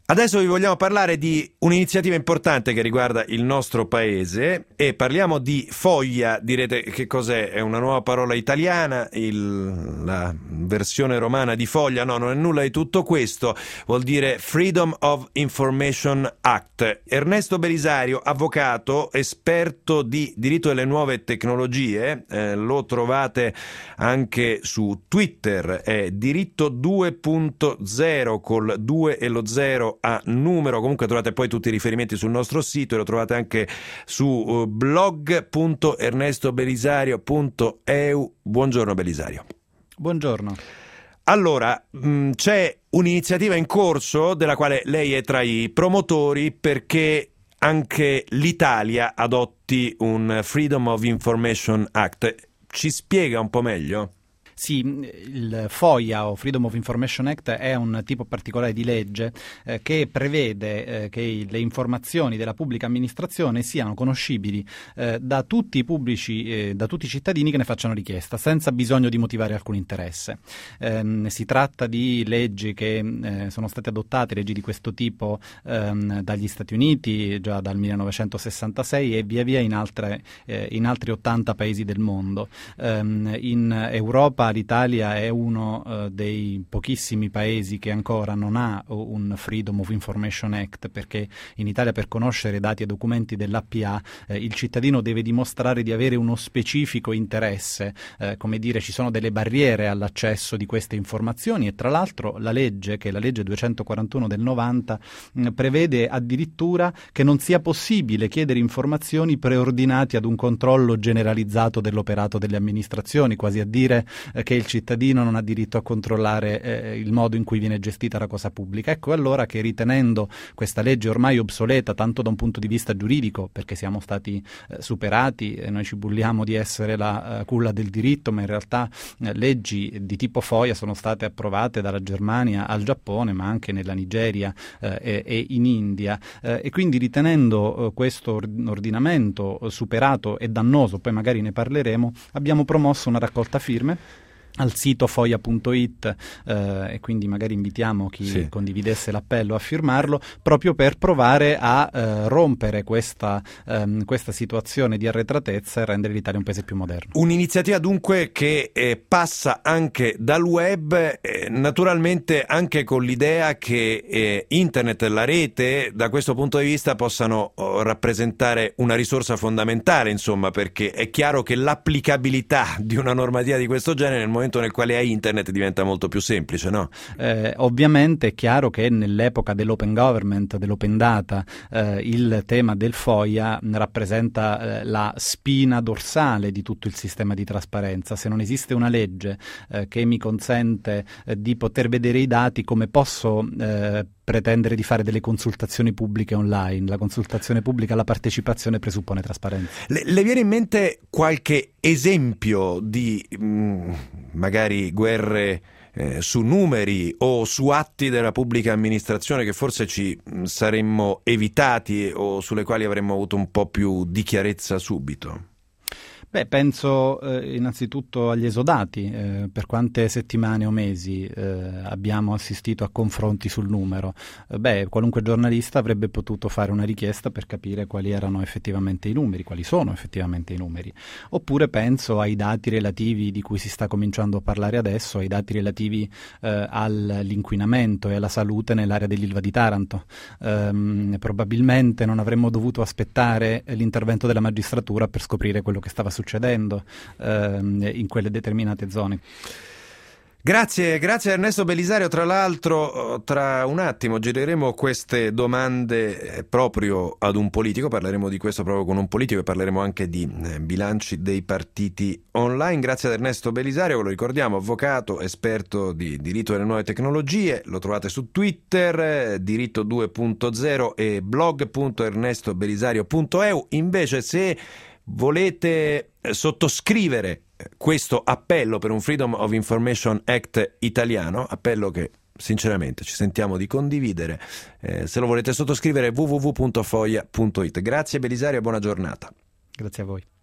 Adesso vi vogliamo parlare di un'iniziativa importante che riguarda il nostro paese e parliamo di Foglia. Direte che cos'è? È una nuova parola italiana, la versione romana di Foglia? No, non è nulla di tutto questo, vuol dire Freedom of Information Act. Ernesto Belisario, avvocato, esperto di diritto delle nuove tecnologie, lo trovate anche su Twitter, è diritto 2.0 col 2 e lo 0 a numero. Comunque trovate poi tutti i riferimenti sul nostro sito e lo trovate anche su blog.ernestobelisario.eu. Buongiorno Belisario. Buongiorno. Allora, c'è un'iniziativa in corso della quale lei è tra i promotori perché anche l'Italia adotti un Freedom of Information Act. Ci spiega un po' meglio? Sì, il FOIA o Freedom of Information Act è un tipo particolare di legge che prevede che le informazioni della pubblica amministrazione siano conoscibili da tutti i pubblici, da tutti i cittadini che ne facciano richiesta, senza bisogno di motivare alcun interesse. Si tratta di leggi che sono state adottate, leggi di questo tipo, dagli Stati Uniti già dal 1966 e via via in altri 80 paesi del mondo. In Europa l'Italia è uno dei pochissimi paesi che ancora non ha un Freedom of Information Act, perché in Italia per conoscere dati e documenti dell'APA il cittadino deve dimostrare di avere uno specifico interesse, come dire ci sono delle barriere all'accesso di queste informazioni e tra l'altro la legge, che è la legge 241 del 90, prevede addirittura che non sia possibile chiedere informazioni preordinati ad un controllo generalizzato dell'operato delle amministrazioni, quasi a dire che il cittadino non ha diritto a controllare il modo in cui viene gestita la cosa pubblica. Ecco allora che, ritenendo questa legge ormai obsoleta tanto da un punto di vista giuridico, perché siamo stati superati, noi ci bulliamo di essere la culla del diritto, ma in realtà leggi di tipo FOIA sono state approvate dalla Germania al Giappone, ma anche nella Nigeria e in India, e quindi ritenendo questo ordinamento superato e dannoso, poi magari ne parleremo, abbiamo promosso una raccolta firme al sito foia.it e quindi magari invitiamo chi condividesse l'appello a firmarlo, proprio per provare a rompere questa situazione di arretratezza e rendere l'Italia un paese più moderno. Un'iniziativa dunque che passa anche dal web, naturalmente anche con l'idea che internet, la rete, da questo punto di vista possano rappresentare una risorsa fondamentale, insomma, perché è chiaro che l'applicabilità di una normativa di questo genere nel momento nel quale hai internet diventa molto più semplice, no? Ovviamente è chiaro che nell'epoca dell'open government, dell'open data, il tema del FOIA rappresenta la spina dorsale di tutto il sistema di trasparenza. Se non esiste una legge che mi consente di poter vedere i dati, come posso pretendere di fare delle consultazioni pubbliche online? La consultazione pubblica, la partecipazione presuppone trasparenza. Le viene in mente qualche esempio di magari guerre su numeri o su atti della pubblica amministrazione che forse ci saremmo evitati o sulle quali avremmo avuto un po' più di chiarezza subito? Penso innanzitutto agli esodati. Per quante settimane o mesi abbiamo assistito a confronti sul numero? Qualunque giornalista avrebbe potuto fare una richiesta per capire quali erano effettivamente i numeri, quali sono effettivamente i numeri. Oppure penso ai dati relativi di cui si sta cominciando a parlare adesso, ai dati relativi all'inquinamento e alla salute nell'area dell'Ilva di Taranto. Probabilmente non avremmo dovuto aspettare l'intervento della magistratura per scoprire quello che stava succedendo in quelle determinate zone. Grazie Ernesto Belisario. Tra l'altro, tra un attimo gireremo queste domande proprio ad un politico, parleremo di questo proprio con un politico e parleremo anche di bilanci dei partiti online. Grazie ad Ernesto Belisario, lo ricordiamo, avvocato, esperto di diritto delle nuove tecnologie, lo trovate su Twitter, diritto 2.0 e blog.ernestobelisario.eu. Invece, se volete sottoscrivere questo appello per un Freedom of Information Act italiano, appello che sinceramente ci sentiamo di condividere, se lo volete sottoscrivere www.foia.it. Grazie Belisario e buona giornata. Grazie a voi.